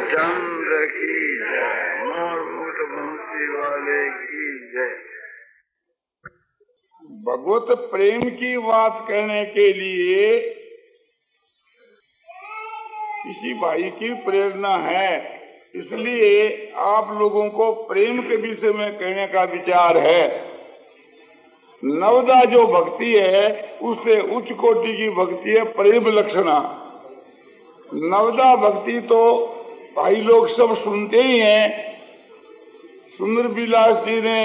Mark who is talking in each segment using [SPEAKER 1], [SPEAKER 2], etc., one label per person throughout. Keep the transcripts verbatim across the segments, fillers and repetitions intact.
[SPEAKER 1] रामचंद्र की जय, मोरमुट बंसी वाले की जय।
[SPEAKER 2] भगवत प्रेम की बात कहने के लिए किसी भाई की प्रेरणा है, इसलिए आप लोगों को प्रेम के विषय में कहने का विचार है। नवदा जो भक्ति है उससे उच्च कोटि की भक्ति है प्रेम लक्षणा। नवदा भक्ति तो भाई लोग सब सुनते ही हैं। सुंदर विलास जी ने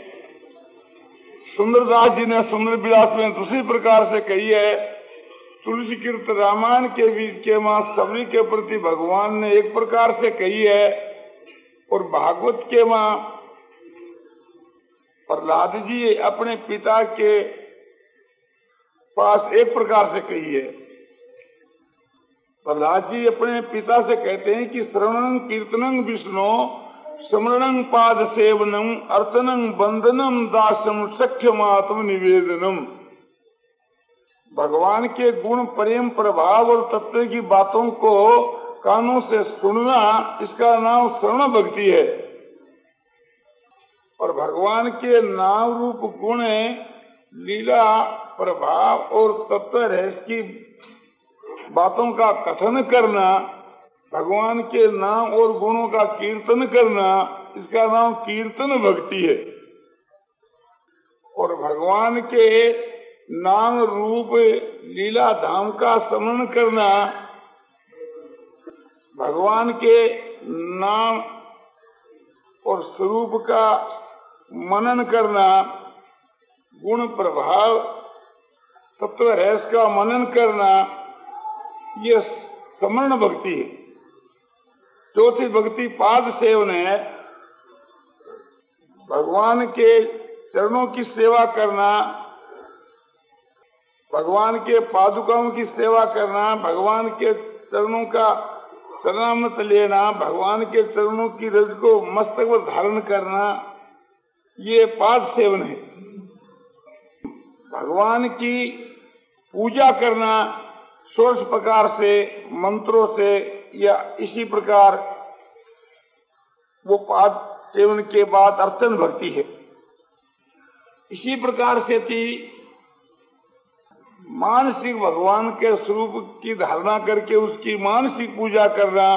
[SPEAKER 2] सुंदरदास जी ने सुंदर विलास में दूसरी प्रकार से कही है। तुलसी कीर्त रामायण के बीच के मां सबरी के प्रति भगवान ने एक प्रकार से कही है, और भागवत के मां प्रहलाद जी अपने पिता के पास एक प्रकार से कही है। प्रहलाद जी अपने पिता से कहते हैं कि श्रवणं कीर्तनं विष्णु स्मरणं पाद सेवनम अर्चनं बंदनम दासम सख्यमात्म निवेदनम। भगवान के गुण प्रेम प्रभाव और तत्व की बातों को कानों से सुनना, इसका नाम श्रवण भक्ति है। और भगवान के नाम रूप गुण लीला प्रभाव और तत्व रहस्य की बातों का कथन करना, भगवान के नाम और गुणों का कीर्तन करना, इसका नाम कीर्तन भक्ति है। और भगवान के नाम रूप लीला धाम का स्मरण करना, भगवान के नाम और स्वरूप का मनन करना, गुण प्रभाव तत्व रहस्य का मनन करना, ये स्मरण भक्ति है। चौथी भक्ति पाद सेवन है। भगवान के चरणों की सेवा करना, भगवान के पादुकाओं की सेवा करना, भगवान के चरणों का शरणामत लेना, भगवान के चरणों की रज को मस्तक पर धारण करना, ये पाद सेवन है। भगवान की पूजा करना षोडश प्रकार से मंत्रों से या इसी प्रकार, वो पाद सेवन के बाद अर्चन भक्ति है। इसी प्रकार से थी मानसिक भगवान के स्वरूप की धारणा करके उसकी मानसिक पूजा करना,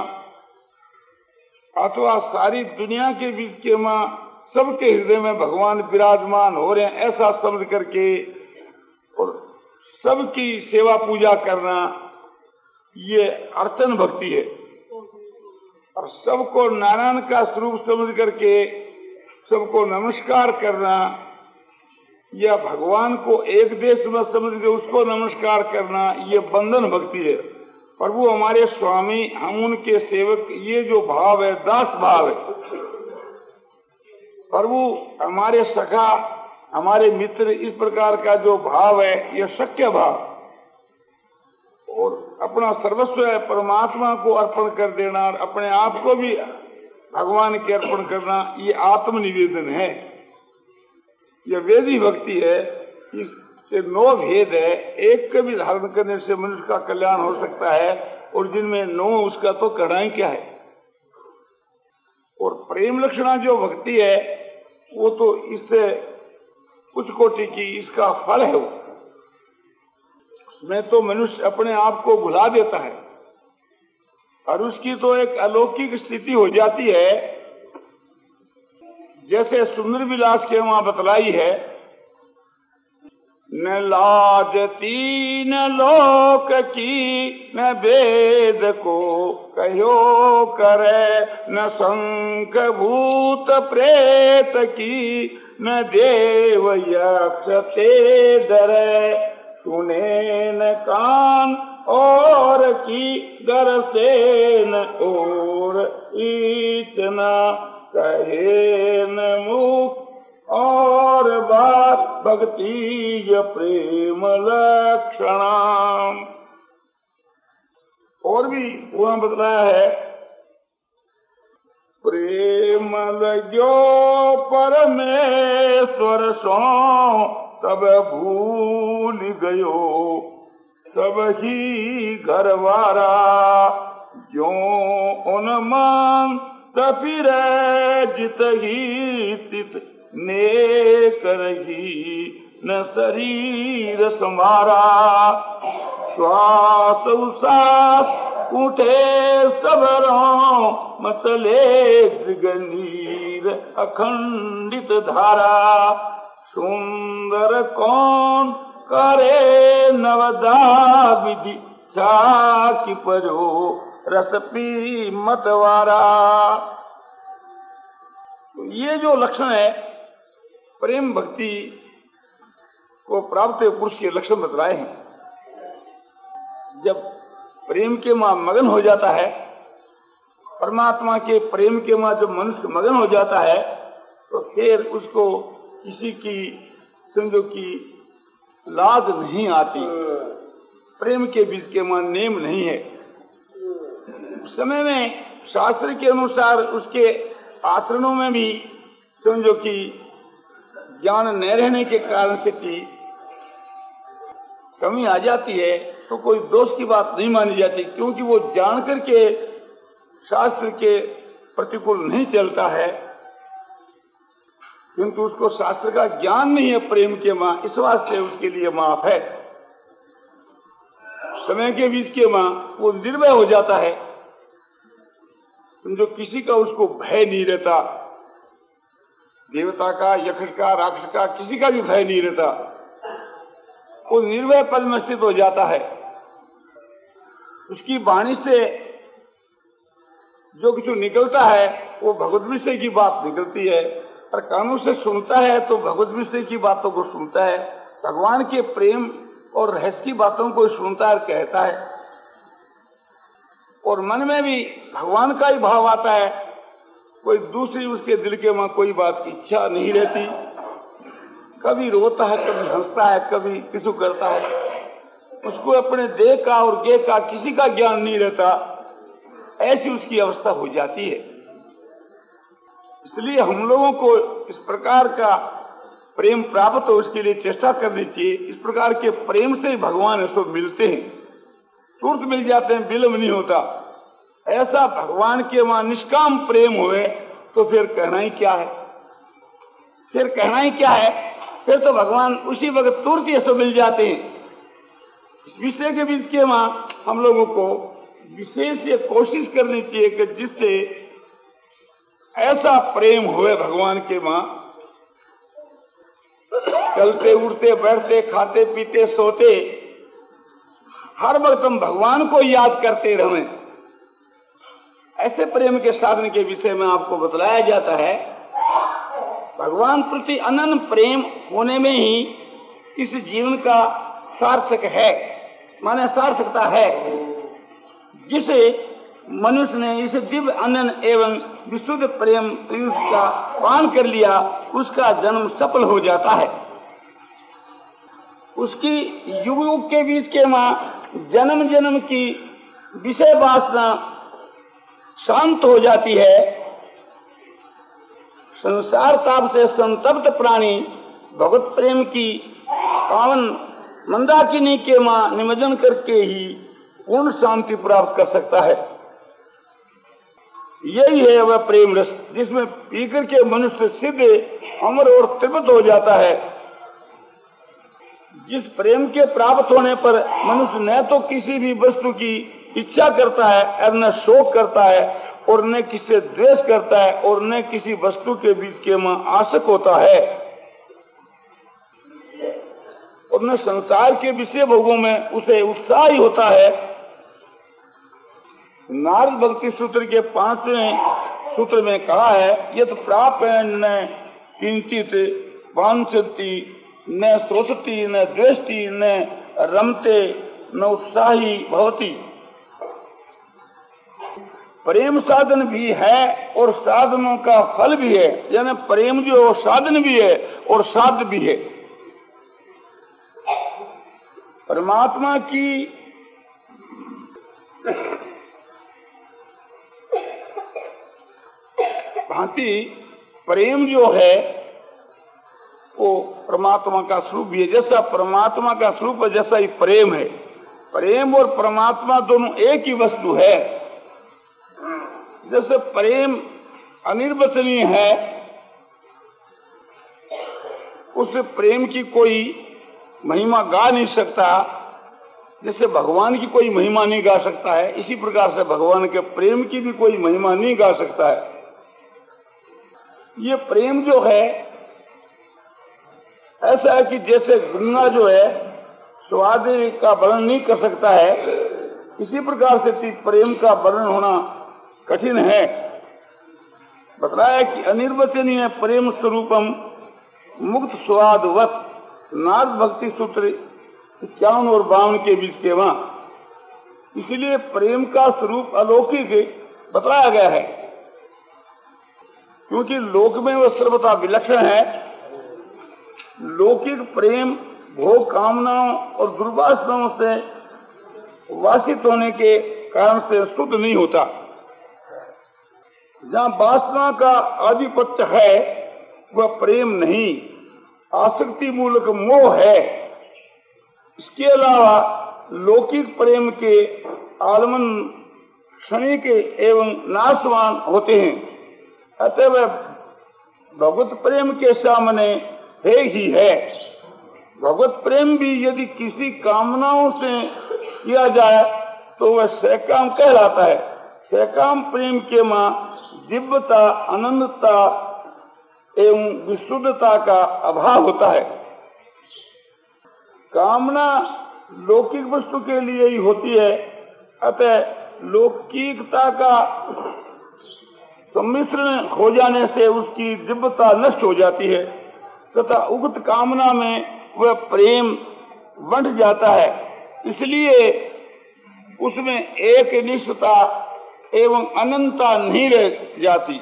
[SPEAKER 2] अथवा सारी दुनिया के बीच के मां सबके हृदय में भगवान विराजमान हो रहे हैं ऐसा समझ करके और सबकी सेवा पूजा करना, ये अर्चन भक्ति है। और सबको नारायण का स्वरूप समझ करके सबको नमस्कार करना, या भगवान को एक देश में समझ के उसको नमस्कार करना, ये बंधन भक्ति है। प्रभु हमारे स्वामी, हम उनके सेवक, ये जो भाव है दास भाव है। प्रभु हमारे सखा, हमारे मित्र, इस प्रकार का जो भाव है ये सख्य भाव। और अपना सर्वस्व परमात्मा को अर्पण कर देना और अपने आप को भी भगवान के अर्पण करना, ये आत्मनिवेदन है। यह वेदी भक्ति है। इससे नौ भेद है। एक का भी धारण करने से मनुष्य का कल्याण हो सकता है, और जिनमें नौ उसका तो कड़ाई क्या है। और प्रेम लक्षणा जो भक्ति है वो तो इससे उच्च कोटि की इसका फल है। उसमें तो मनुष्य अपने आप को भुला देता है और उसकी तो एक अलौकिक स्थिति हो जाती है। जैसे सुंदर विलास के वहां बतलाई है, न लाजती न लोक की न वेद को कहो करे, न शंख भूत प्रेत की न देव यक्ष ते डरे, सुने न कान और की दर से न और इतना कहे न मुख और बात भक्ति प्रेम लक्षणा। और भी वहां बतलाया है, प्रेम लगो परमेश्वर सो तब भूल गयो सब ही घरवारा, जो उन्मान तपिरे जित ही तित ने करही न शरीर समारा। श्वास उसास उठे सबरों मतले गनीर अखंडित धारा। सुंदर कौन करे नवदा विधि छाकी परो रस पी मतवारा। तो ये जो लक्षण है प्रेम भक्ति को प्राप्त पुरुष के लक्षण बतलाए हैं। जब प्रेम के मां मगन हो जाता है, परमात्मा के प्रेम के मां जब मनुष्य मगन हो जाता है, तो फिर उसको किसी की समझो की लाज नहीं आती। प्रेम के बीच के मां नेम नहीं है। समय में शास्त्र के अनुसार उसके आचरणों में भी समझो कि ज्ञान न रहने के कारण से की कमी आ जाती है, तो कोई दोष की बात नहीं मानी जाती, क्योंकि वो जान करके शास्त्र के प्रतिकूल नहीं चलता है, किंतु उसको शास्त्र का ज्ञान नहीं है प्रेम के मां, इस वास्ते उसके लिए माफ है। समय के बीच के मां वो निर्भय हो जाता है, जो किसी का उसको भय नहीं रहता, देवता का, यक्ष का, राक्षस का, किसी का भी भय नहीं रहता। वो निर्भय पद में स्थित हो जाता है। उसकी वाणी से जो कुछ निकलता है वो भगवत विषय की बात निकलती है, और कानों से सुनता है तो भगवत विषय की बातों को सुनता है, भगवान के प्रेम और रहस्य की बातों को सुनता है, कहता है, और मन में भी भगवान का ही भाव आता है। कोई दूसरी उसके दिल के में कोई बात की इच्छा नहीं रहती। कभी रोता है, कभी हंसता है, कभी किसु करता है, उसको अपने देह का और गे का किसी का ज्ञान नहीं रहता। ऐसी उसकी अवस्था हो जाती है। इसलिए हम लोगों को इस प्रकार का प्रेम प्राप्त हो, उसके लिए चेष्टा करनी चाहिए। इस प्रकार के प्रेम से भगवान इसको मिलते हैं, तुरंत मिल जाते हैं, विलंब नहीं होता। ऐसा भगवान के वहां निष्काम प्रेम हुए तो फिर कहना ही क्या है, फिर कहना ही क्या है, फिर तो भगवान उसी वक्त तुरंत ऐसे मिल जाते हैं। इस विषय के बीच के वहां हम लोगों को विशेष ये कोशिश करनी चाहिए कि जिससे ऐसा प्रेम हुए भगवान के वहां, चलते उड़ते बैठते खाते पीते सोते हर वक्त हम भगवान को याद करते रहें। ऐसे प्रेम के साधन के विषय में आपको बतलाया जाता है। भगवान प्रति अनन्य प्रेम होने में ही इस जीवन का सार्थक है, माने सार्थकता है। जिसे मनुष्य ने इस दिव्य अनन्य एवं विशुद्ध प्रेम का पान कर लिया, उसका जन्म सफल हो जाता है। उसकी युग युग के बीच के मां जन्म जन्म की विषय वासना शांत हो जाती है। संसार ताप से संतप्त प्राणी भगवत प्रेम की पावन मंदाकिनी के मां निमज्जन करके ही पूर्ण शांति प्राप्त कर सकता है। यही है वह प्रेम रस, जिसमें पीकर के मनुष्य सिद्ध अमर और तृप्त हो जाता है। जिस प्रेम के प्राप्त होने पर मनुष्य न तो किसी भी वस्तु की इच्छा करता है, और न शोक करता है, और न किसी द्वेष करता है, और न किसी वस्तु के बीच के में आसक्त होता है, और न संसार के विषय भोगों में उसे उत्साह ही होता है। नारद भक्ति सूत्र के पांचवें सूत्र में कहा है, यत् प्राप्त न किंचित वांछति न श्रोतति न द्वेष्टि न रमते न उत्साही भवति। प्रेम साधन भी है और साधनों का फल भी है, यानी प्रेम जो साधन भी है और साध्य भी है। परमात्मा की भांति प्रेम जो है वो परमात्मा का स्वरूप भी है। जैसा परमात्मा का स्वरूप है, जैसा ही प्रेम है। प्रेम और परमात्मा दोनों एक ही वस्तु है। जैसे प्रेम अनिर्वचनीय है, उस प्रेम की कोई महिमा गा नहीं सकता, जैसे भगवान की कोई महिमा नहीं गा सकता है, इसी प्रकार से भगवान के प्रेम की भी कोई महिमा नहीं गा सकता है। ये प्रेम जो है ऐसा है कि जैसे गंगा जो है स्वाद का वर्णन नहीं कर सकता है, इसी प्रकार से प्रेम का वर्णन होना कठिन है। बतलाया कि अनिर्वचनीय प्रेम स्वरूपम मुक्त स्वादवत नाद भक्ति सूत्र इक्यावन और बावन के बीच के वहां। इसलिए प्रेम का स्वरूप अलौकिक बतलाया गया है, क्योंकि लोक में वह सर्वथा विलक्षण है। लौकिक प्रेम भोग कामनाओं और दुर्वासनाओं से वासित होने के कारण से शुद्ध नहीं होता। जहाँ वासना का आधिपत्य है वह प्रेम नहीं, आसक्ति मूलक मोह है। इसके अलावा लौकिक प्रेम के आलमन क्षणिक एवं नाशवान होते हैं, अतः वह भगवत प्रेम के सामने है ही है। भगवत प्रेम भी यदि किसी कामनाओं से किया जाए तो वह सकाम कहलाता है। सकाम प्रेम के मां दिव्यता, अनंतता एवं विशुद्धता का अभाव होता है। कामना लौकिक वस्तु के लिए ही होती है, अतः लौकिकता का सम्मिश्रण हो जाने से उसकी दिव्यता नष्ट हो जाती है तथा उक्त कामना में वह प्रेम बढ़ जाता है। इसलिए उसमें एक निष्ठता एवं अनंतता नहीं रह जाती।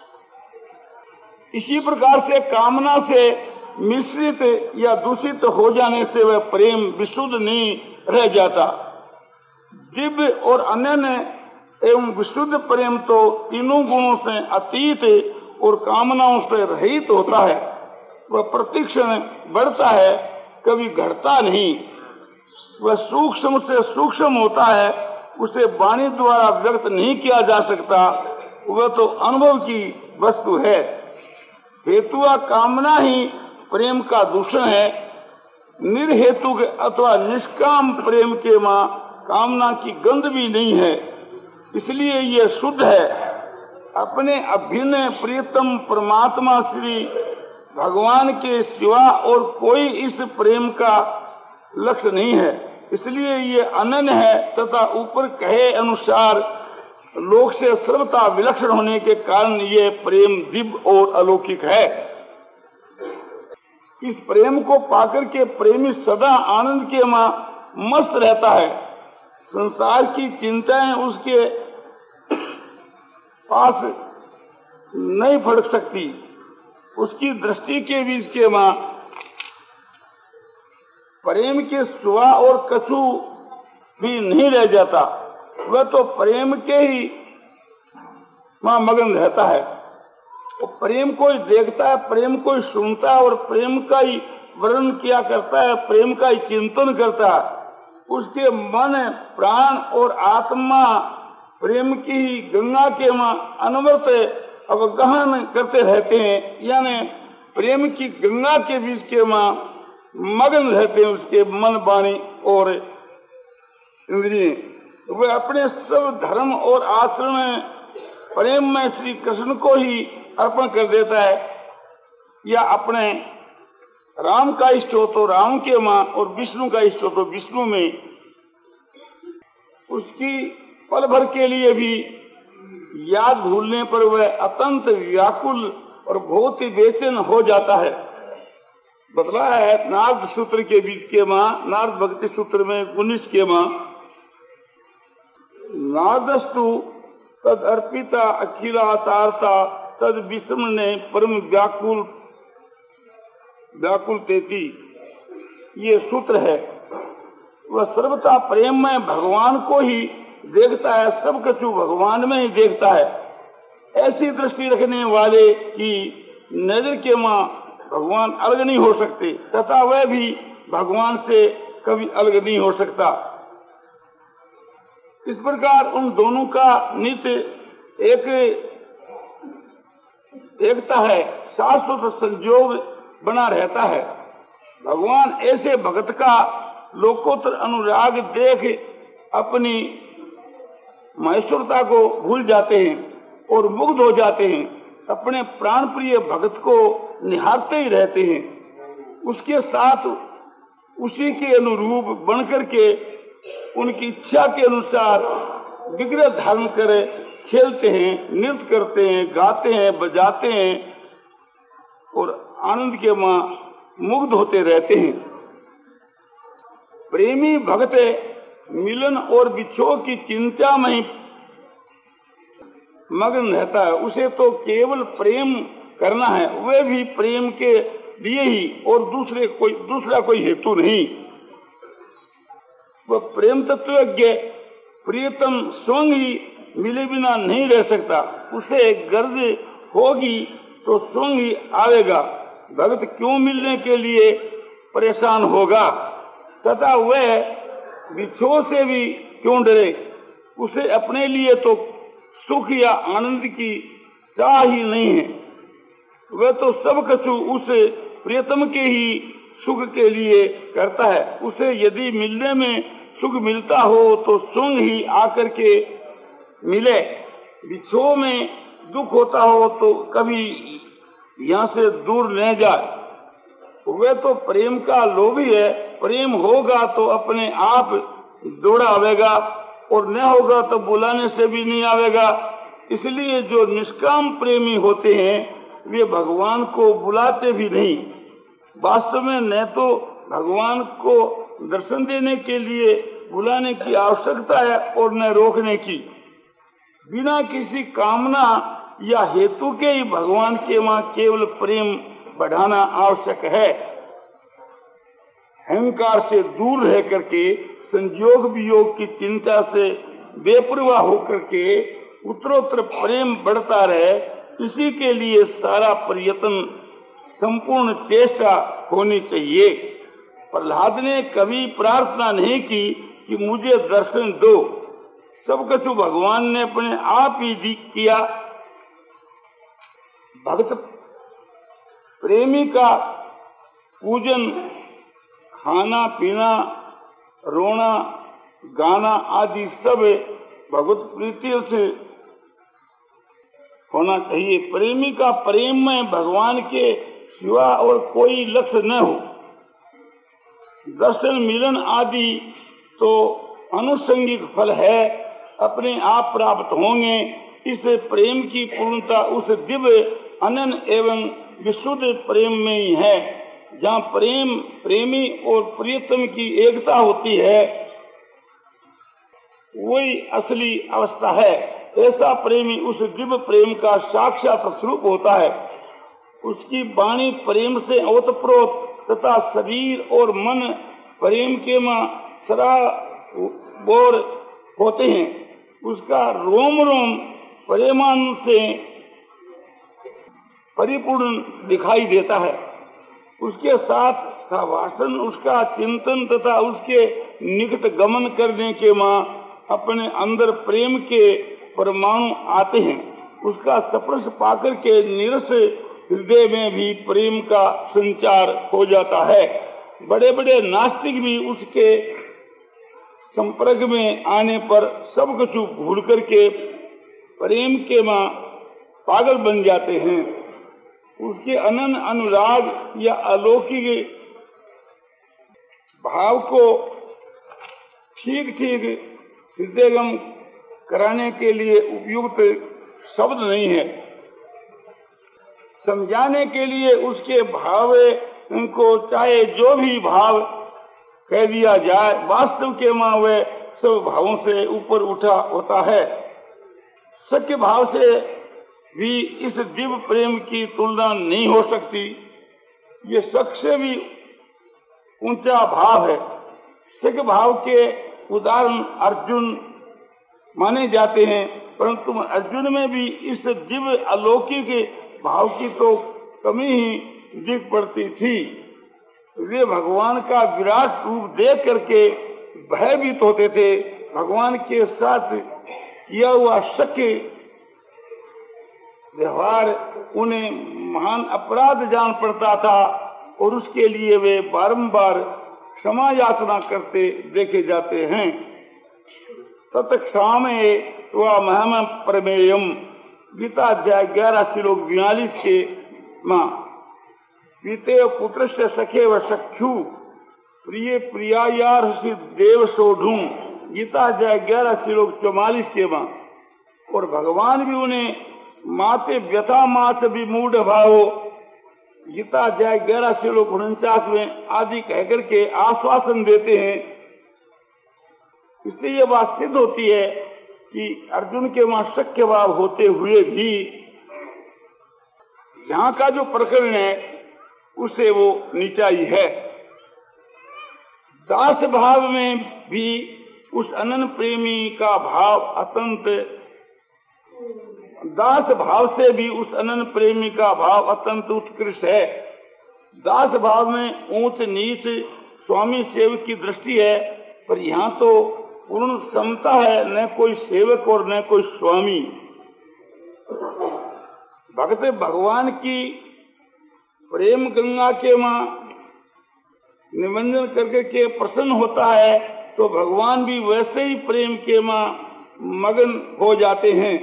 [SPEAKER 2] इसी प्रकार से कामना से मिश्रित या दूषित हो जाने से वह प्रेम विशुद्ध नहीं रह जाता। दिव्य और अनन्य एवं विशुद्ध प्रेम तो तीनों गुणों से अतीत और कामनाओं से रहित होता है। वह प्रतिक्षण बढ़ता है, कभी घटता नहीं। वह सूक्ष्म से सूक्ष्म होता है, उसे वाणी द्वारा व्यक्त नहीं किया जा सकता। वह तो अनुभव की वस्तु है। हेतुआ कामना ही प्रेम का दूषण है। निर्हेतु अथवा निष्काम प्रेम के मां कामना की गंध भी नहीं है, इसलिए ये शुद्ध है। अपने अभिन्न प्रियतम परमात्मा श्री भगवान के सिवा और कोई इस प्रेम का लक्ष्य नहीं है, इसलिए ये अनन्य है तथा ऊपर कहे अनुसार लोक से सर्वथा विलक्षण होने के कारण ये प्रेम दिव्य और अलौकिक है। इस प्रेम को पाकर के प्रेमी सदा आनंद के मां मस्त रहता है। संसार की चिंताएं उसके पास नहीं फड़क सकती। उसकी दृष्टि के बीच के मां प्रेम के सुआ और कछु भी नहीं रह जाता। वह तो प्रेम के ही मां मगन रहता है। वो प्रेम को ही देखता है, प्रेम को ही सुनता है और प्रेम का ही वर्णन किया करता है, प्रेम का ही चिंतन करता है। उसके मन, प्राण और आत्मा प्रेम की ही गंगा के मां अनवरत अवगाहन करते रहते हैं, यानी प्रेम की गंगा के बीच के मां मगन रहते हैं। उसके मन, वाणी और इंद्रिय वह अपने सब धर्म और आचरण प्रेम में श्री कृष्ण को ही अर्पण कर देता है, या अपने राम का इष्ट हो तो राम के मां और विष्णु का इष्ट हो तो विष्णु में। उसकी पल भर के लिए भी याद भूलने पर वह अत्यंत व्याकुल और बहुत ही बेचैन हो जाता है। बतलाया है नारद सूत्र के बीच के मां, नारद भक्ति सूत्र में उन्नीस के मां, नारदस्तु तद अर्पिता अखिला तारता तद विषम ने परम व्याकुल व्याकुल तेती। ये सूत्र है। वह सर्वथा प्रेम में भगवान को ही देखता है, सब कछु भगवान में ही देखता है। ऐसी दृष्टि रखने वाले की नजर के मां भगवान अलग नहीं हो सकते तथा वह भी भगवान से कभी अलग नहीं हो सकता। इस प्रकार उन दोनों का नित्य एक एकता है, शाश्वत संयोग बना रहता है। भगवान ऐसे भक्त का लोकोत्तर अनुराग देख अपनी महेश्वरता को भूल जाते हैं और मुग्ध हो जाते हैं। अपने प्राण प्रिय भक्त को निहारते ही रहते हैं। उसके साथ उसी के अनुरूप बनकर के उनकी इच्छा के अनुसार विग्रह धारण करे खेलते हैं, नृत्य करते हैं, गाते हैं, बजाते हैं और आनंद के मां मुग्ध होते रहते हैं। प्रेमी भक्त मिलन और विछोह की चिंता में ही मग्न रहता है। उसे तो केवल प्रेम करना है, वह भी प्रेम के लिए ही और दूसरे कोई दूसरा कोई हेतु नहीं। वह प्रेम तत्वज्ञ प्रियतम स्वयं ही मिले बिना नहीं रह सकता। उसे गर्ज होगी तो स्वयं ही आवेगा। भक्त क्यों मिलने के लिए परेशान होगा तथा वह विछोह से भी क्यों डरे। उसे अपने लिए तो सुख या आनंद की चाह ही नहीं है। वह तो सब कुछ उस प्रियतम के ही सुख के लिए करता है। उसे यदि मिलने में सुख मिलता हो तो स्वयं ही आकर के मिले। विछोह में दुख होता हो तो कभी यहाँ से दूर न जाए। वह तो प्रेम का लोभी है। प्रेम होगा तो अपने आप दौड़ा आवेगा और न होगा तो बुलाने से भी नहीं आवेगा। इसलिए जो निष्काम प्रेमी होते हैं वे भगवान को बुलाते भी नहीं। वास्तव में न तो भगवान को दर्शन देने के लिए बुलाने की आवश्यकता है और न रोकने की। बिना किसी कामना या हेतु के ही भगवान के वहां केवल प्रेम बढ़ाना आवश्यक है। अहंकार से दूर रह करके संयोग वियोग की चिंता से बेपरवाह होकर के उत्तरोत्तर प्रेम बढ़ता रहे, इसी के लिए सारा प्रयत्न संपूर्ण चेष्टा होनी चाहिए। प्रहलाद ने कभी प्रार्थना नहीं की कि मुझे दर्शन दो। सब कुछ भगवान ने अपने आप ही किया। भक्त प्रेमी का पूजन, खाना पीना, रोना गाना आदि सब भगवत प्रीति से होना चाहिए। प्रेमी का प्रेम में भगवान के सिवा और कोई लक्ष्य न हो। दर्शन मिलन आदि तो अनुषंगिक फल है, अपने आप प्राप्त होंगे। इस प्रेम की पूर्णता उस दिव्य अनन्य एवं विशुद्ध प्रेम में ही है, जहाँ प्रेम प्रेमी और प्रियतम की एकता होती है, वही असली अवस्था है। ऐसा प्रेमी उस दिव्य प्रेम का साक्षात स्वरूप होता है। उसकी वाणी प्रेम से ओतप्रोत तथा शरीर और मन प्रेम के मां सराबोर होते हैं। उसका रोम रोम प्रेमान से परिपूर्ण दिखाई देता है। उसके साथ भाषण, उसका चिंतन तथा उसके निकट गमन करने के मां अपने अंदर प्रेम के परमाणु आते हैं। उसका स्पर्श पाकर के निरस हृदय में भी प्रेम का संचार हो जाता है। बड़े बड़े नास्तिक भी उसके संपर्क में आने पर सब कुछ भूल करके प्रेम के मां पागल बन जाते हैं। उसके अनन्य अनुराग या अलौकिक भाव को ठीक ठीक हृदयगम कराने के लिए उपयुक्त शब्द नहीं है। समझाने के लिए उसके भाव उनको चाहे जो भी भाव कह दिया जाए, वास्तव के मां वे सब भावों से ऊपर उठा होता है। सत्य भाव से भी इस दिव्य प्रेम की तुलना नहीं हो सकती। ये सबसे भी ऊंचा भाव है। सत्य भाव के उदाहरण अर्जुन माने जाते हैं, परंतु अर्जुन में भी इस दिव्य अलौकिक भाव की तो कमी ही दिख पड़ती थी। वे भगवान का विराट रूप देख करके भयभीत होते थे। भगवान के साथ किया हुआ सख्य व्यवहार उन्हें महान अपराध जान पड़ता था और उसके लिए वे बारंबार क्षमा याचना करते देखे जाते हैं। तत्क्षामे व महम प्रमेयम गीता अध्याय ग्यारह श्लोक बयालीस के माँ पीते पुत्र से सखे व सख्यु प्रिय प्रिया यार देव सोढ़ू गीता अध्याय ग्यारह श्लोक चौवालीस के माँ। और भगवान भी उन्हें माते व्यथा मात भी मूढ़ भाव गीता अध्याय ग्यारह श्लोक उनचास में आदि कहकर के आश्वासन देते हैं। इसलिए ये बात सिद्ध होती है कि अर्जुन के वहां शक्य भाव होते हुए भी यहाँ का जो प्रकरण है उसे वो नीचाई है। दास भाव में भी उस अनन्य प्रेमी का भाव अत्यंत दास भाव से भी उस अनन्य प्रेमी का भाव अत्यंत उत्कृष्ट है। दास भाव में ऊंच नीच स्वामी सेवक की दृष्टि है, पर यहाँ तो पूर्ण समता है, न कोई सेवक और न कोई स्वामी। भक्त भगवान की प्रेम गंगा के मां निमंजन करके के प्रसन्न होता है तो भगवान भी वैसे ही प्रेम के मां मगन हो जाते हैं।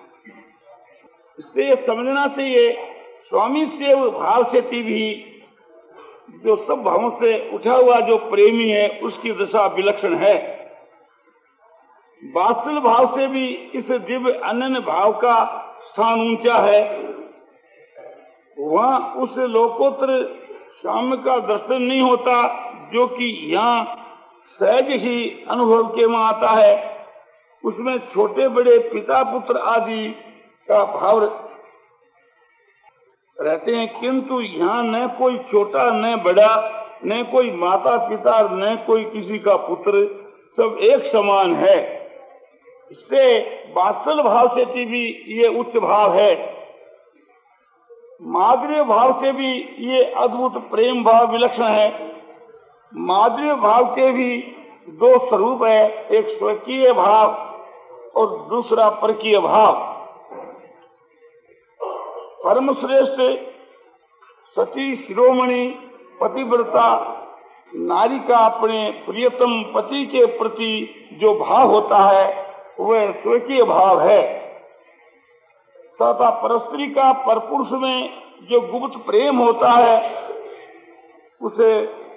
[SPEAKER 2] इससे समझना चाहिए स्वामी से भाव से भी जो सब भावों से उठा हुआ जो प्रेमी है उसकी दशा विलक्षण है। वात्सल भाव से भी इस दिव्य अनन्य भाव का स्थान ऊंचा है। वहाँ उस लोकोत्तर साम्य का दर्शन नहीं होता जो कि यहाँ सहज ही अनुभव के में आता है। उसमें छोटे बड़े पिता पुत्र आदि का भाव रहते हैं, किंतु यहाँ न कोई छोटा न बड़ा, न कोई माता पिता, न कोई किसी का पुत्र, सब एक समान है। इससे वात्सल भाव से भी ये उच्च भाव है। माधुर्य भाव से भी ये अद्भुत प्रेम भाव विलक्षण है। माधुर्य भाव के भी दो स्वरूप है, एक स्वकीय भाव और दूसरा परकीय भाव। परम श्रेष्ठ सती शिरोमणि पतिव्रता नारी का अपने प्रियतम पति के प्रति जो भाव होता है वह स्वकीय भाव है, तथा परस्त्री का परपुरुष में जो गुप्त प्रेम होता है उसे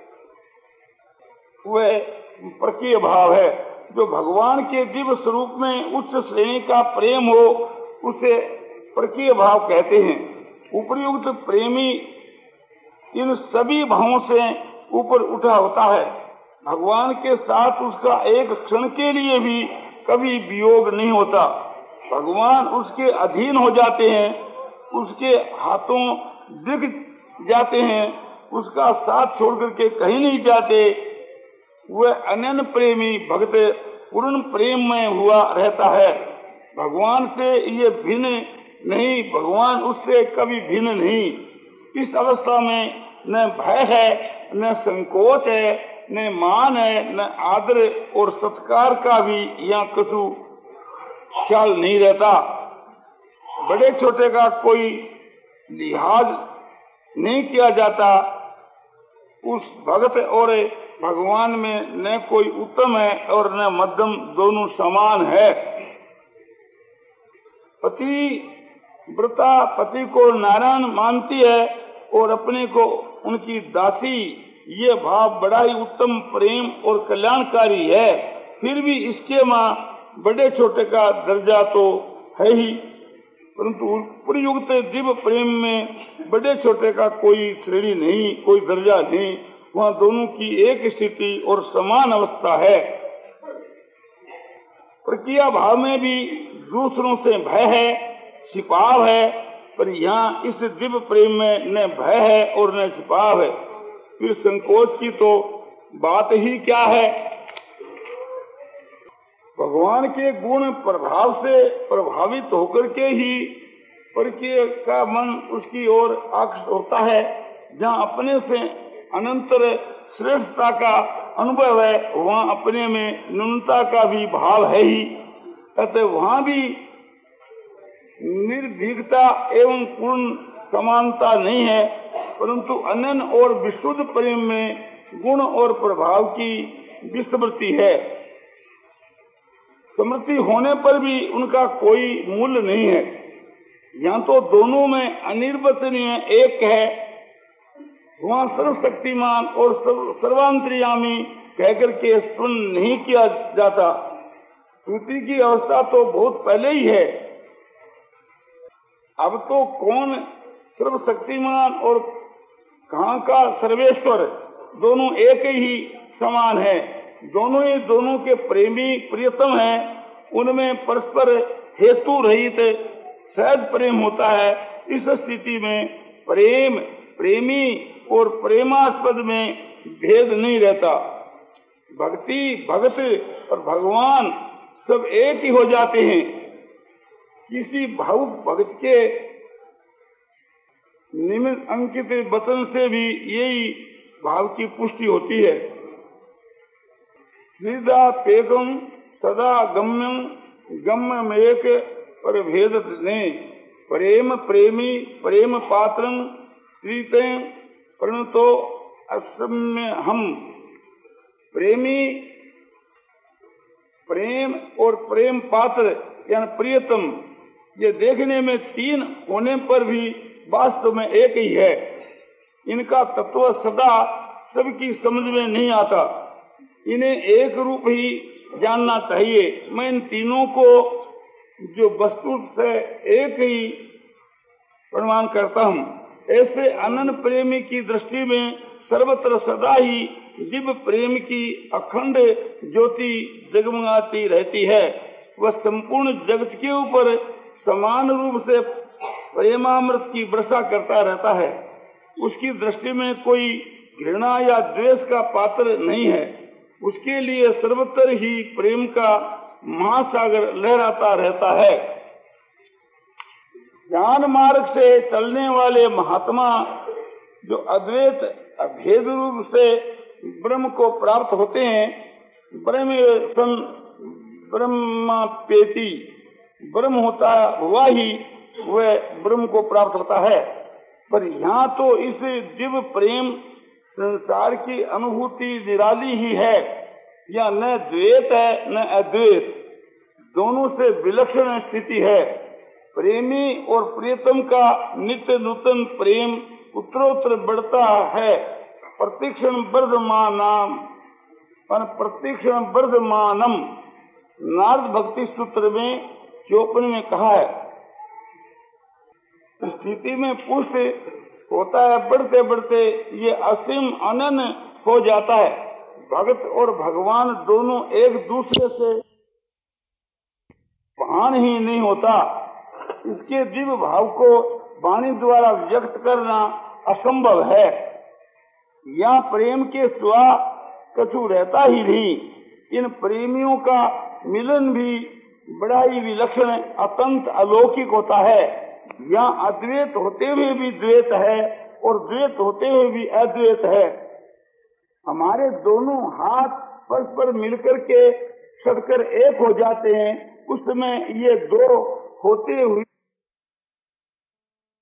[SPEAKER 2] वह परकीय भाव है। जो भगवान के दिव्य स्वरूप में उच्च श्रेणी का प्रेम हो उसे परकीय भाव कहते हैं। उपयुक्त प्रेमी इन सभी भावों से ऊपर उठा होता है। भगवान के साथ उसका एक क्षण के लिए भी कभी वियोग नहीं होता। भगवान उसके अधीन हो जाते हैं, उसके हाथों दिख जाते हैं, उसका साथ छोड़ करके कहीं नहीं जाते। वह अनन्य प्रेमी भक्त पूर्ण प्रेम में हुआ रहता है। भगवान से ये भिन्न नहीं, भगवान उससे कभी भिन्न नहीं। इस अवस्था में न भय है, न संकोच है, न मान है, न आदर और सत्कार का भी यहाँ कछु ख्याल नहीं रहता। बड़े छोटे का कोई लिहाज नहीं किया जाता। उस भगत और भगवान में न कोई उत्तम है और न मध्यम, दोनों समान है। पति व्रता पति को नारायण मानती है और अपने को उनकी दासी, ये भाव बड़ा ही उत्तम प्रेम और कल्याणकारी है। फिर भी इसके माँ बड़े छोटे का दर्जा तो है ही, परंतु उपयुक्त दिव्य प्रेम में बड़े छोटे का कोई श्रेणी नहीं, कोई दर्जा नहीं। वहाँ दोनों की एक स्थिति और समान अवस्था है। प्रक्रिया भाव में भी दूसरों से भय है, छिपाव है, पर यहाँ इस दिव्य प्रेम में न भय है और न छिपाव है। फिर संकोच की तो बात ही क्या है। भगवान के गुण प्रभाव से प्रभावित होकर के ही परकीय का मन उसकी ओर आकर्षित होता है। जहाँ अपने से अनंतर श्रेष्ठता का अनुभव है, वहाँ अपने में न्यूनता का भी भाव है ही। अतः वहाँ भी निर्भीकता एवं पूर्ण समानता नहीं है, परंतु अनन्य और विशुद्ध प्रेम में गुण और प्रभाव की विस्मृति है। स्मृति होने पर भी उनका कोई मूल्य नहीं है। यहाँ तो दोनों में अनिर्वचनीय एक है। वहाँ सर्वशक्तिमान और सर्वांतर्यामी कहकर के स्मरण नहीं किया जाता। श्रुति की अवस्था तो बहुत पहले ही है। अब तो कौन सर्वशक्तिमान और कहाँ का सर्वेश्वर, दोनों एक ही समान है। दोनों ही दोनों के प्रेमी प्रियतम हैं। उनमें परस्पर हेतु रहित सहज प्रेम होता है। इस स्थिति में प्रेम प्रेमी और प्रेमास्पद में भेद नहीं रहता। भक्ति भगत और भगवान सब एक ही हो जाते हैं। किसी भावुक भक्त के निमित्त अंकित वचन से भी यही भाव की पुष्टि होती है। सीधा पेगम सदा गम्यम गम्यम एक पर भेद ने प्रेम प्रेमी प्रेम पात्रं प्रीते प्रणतो असम्य हम। प्रेमी प्रेम और प्रेम पात्र यानी प्रियतम, ये देखने में तीन होने पर भी वास्तव में एक ही है। इनका तत्व सदा सबकी समझ में नहीं आता। इन्हें एक रूप ही जानना चाहिए। मैं इन तीनों को जो वस्तु से एक ही प्रमाण करता हूँ। ऐसे अनन्य प्रेमी की दृष्टि में सर्वत्र सदा ही दिव्य प्रेम की अखंड ज्योति जगमगाती रहती है। वह संपूर्ण जगत के ऊपर समान रूप से प्रेमामृत की वर्षा करता रहता है। उसकी दृष्टि में कोई घृणा या द्वेष का पात्र नहीं है। उसके लिए सर्वत्र ही प्रेम का महासागर लहराता रहता है। ज्ञान मार्ग से चलने वाले महात्मा जो अद्वैत अभेद रूप से ब्रह्म को प्राप्त होते हैं, ब्रह्म ब्रह्मापेति ब्रह्म होता हुआ ही वह ब्रह्म को प्राप्त होता है। पर यहाँ तो इस दिव्य प्रेम संसार की अनुभूति निराली ही है। या न द्वैत है न अद्वैत, दोनों से विलक्षण स्थिति है। प्रेमी और प्रियतम का नित्य नूतन प्रेम उत्तरोत्तर बढ़ता है। प्रतिक्षण वर्धमानम प्रतिक्षण वर्धमानम नारद भक्ति सूत्र में चौपन में कहा है। स्थिति में पुष्ट होता है, बढ़ते बढ़ते ये असीम अनन्य हो जाता है। भगत और भगवान दोनों एक दूसरे से भान ही नहीं होता। इसके दिव्य भाव को वाणी द्वारा व्यक्त करना असंभव है। यहाँ प्रेम के सिवा कछु रहता ही नहीं। इन प्रेमियों का मिलन भी बड़ा ही विलक्षण अत्यंत अलौकिक होता है। यहाँ अद्वैत होते हुए भी द्वैत है और द्वैत होते हुए भी अद्वैत है। हमारे दोनों हाथ परस्पर मिलकर के सटकर एक हो जाते हैं। उस समय ये दो होते हुए